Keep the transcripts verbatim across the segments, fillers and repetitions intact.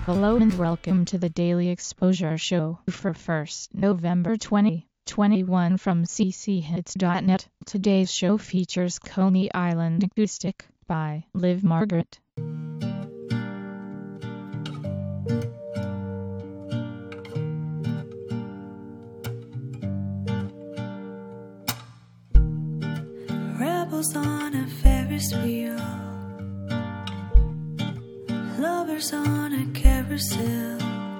Hello and welcome to the Daily Exposure Show for first November twenty twenty-one from c c hits dot net. Today's show features Coney Island Acoustic by Liv Margaret. Rebels on a Ferris wheel, lovers on a carousel.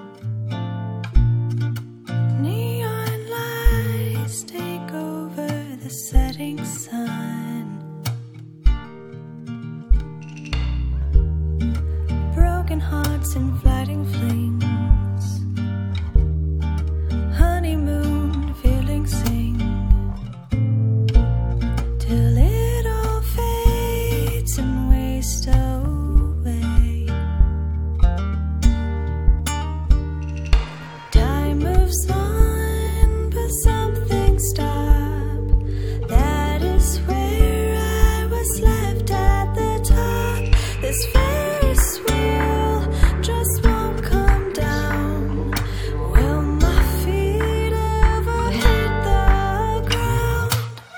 Neon lights take over the setting sun. Broken hearts and flooding flings, honeymoon feelings sing, till it all fades and wastes away. Time moves on, but something stopped. That is where I was left at the top. This Ferris wheel just won't come down. Will my feet ever hit the ground?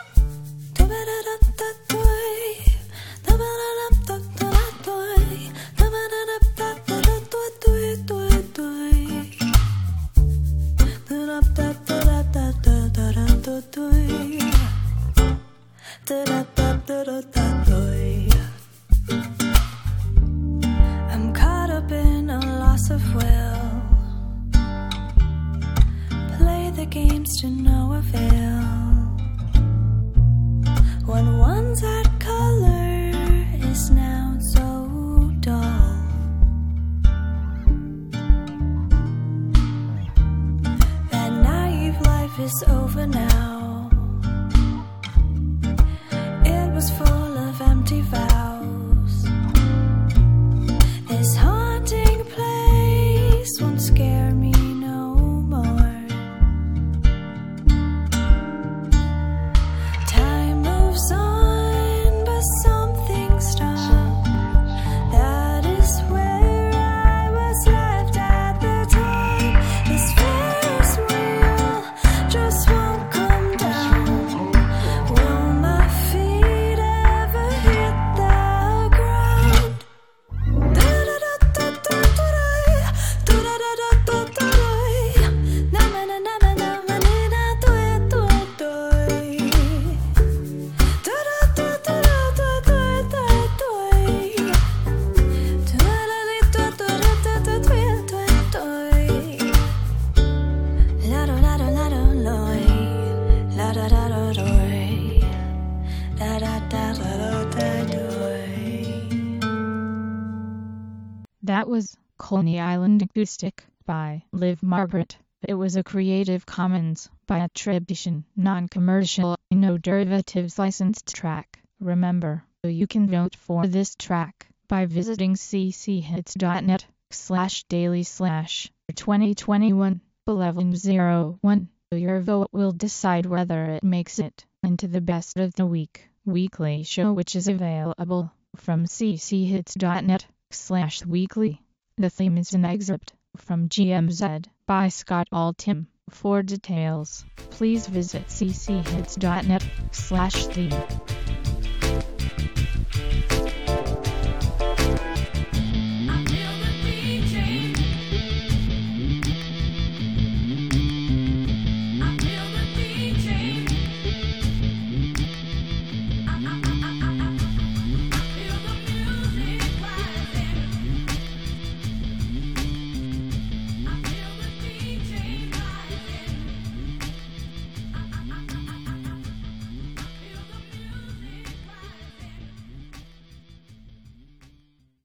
I'm caught up in a loss of will. Play the games to no avail. What once had color is now so dull. That naive life is over now. It was full of empty vows. This haunting place won't scare me no more. Time moves on, but something stopped. That is where I was left at the top. This Ferris wheel just won't come down. Will my feet ever hit the ground? That was Coney Island Acoustic by Liv Margaret. It was a Creative Commons by attribution, non-commercial, no derivatives licensed track. Remember, you can vote for this track by visiting c c hits dot net slash daily slash twenty twenty-one eleven oh one. Your vote will decide whether it makes it into the best of the week weekly show, which is available from c c hits dot net slash weekly. The theme is an excerpt from G M Z by Scott Altham. For details, please visit c c hits dot net slash theme.